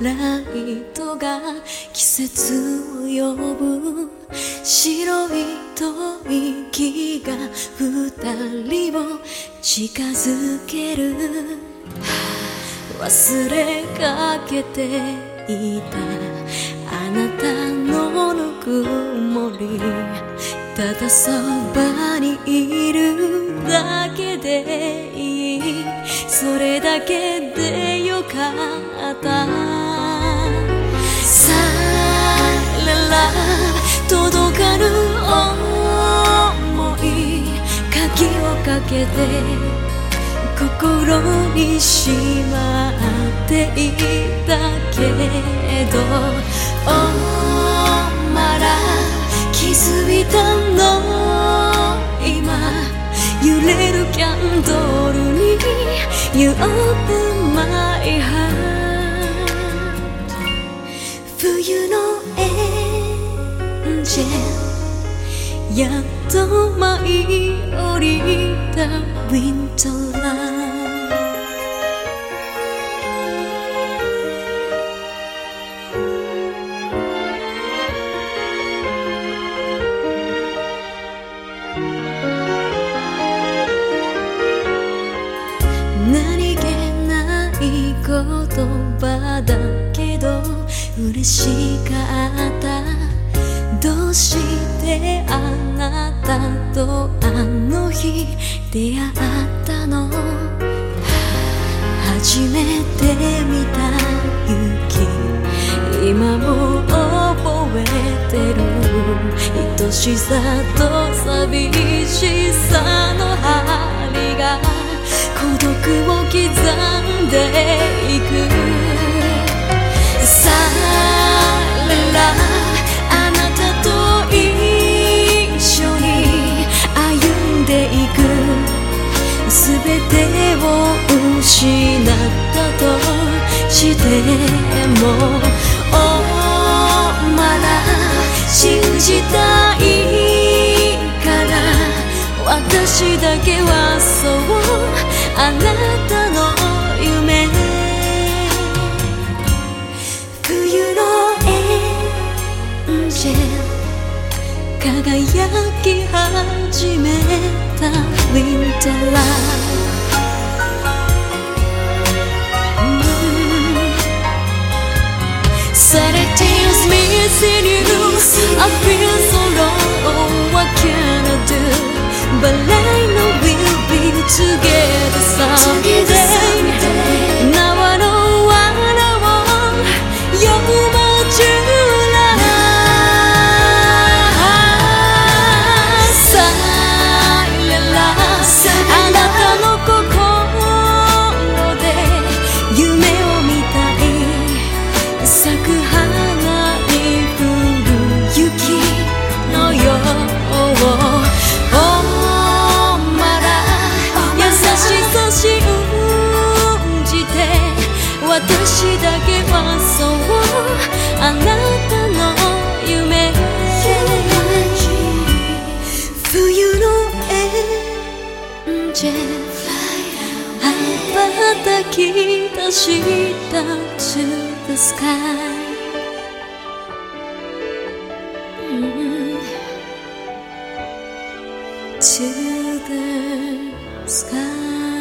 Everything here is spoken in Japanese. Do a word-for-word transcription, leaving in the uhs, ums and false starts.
ライトが季節を呼ぶ。白い吐息が二人を近づける。忘れかけていたあなたのぬくもり、ただそばにいるだけでいい、それだけでよかったさらら届かぬ想い、鍵をかけて心にしまっていたけど、おまだ気づいたの今、揺れるキャンドルに You open my heart。 冬のエンジェル、やっと舞い降りたウィンターライン。何気ない言葉だけど嬉しかった。どうしてあなたとあの日出会ったの。初めて見た雪、今も覚えてる。愛しさと寂しさの針が孤独を刻んでいく。さららあなたと一緒に歩んでいく。すべてを失ったとしても、おまだ信じたいから、私だけはそうあなたの夢。冬のエンジェル、輝き始めたウィンターライト。Saturday's missing you. I feel so low. What can I do? But I know we'll be together someday. Now I know what I want. You're my true love. さららあなたの心で夢を見たい。咲く花に降る雪のよう。私だけはそうあなたの夢。冬のエンジェル、羽ばたき出した To the sky、うん、To the sky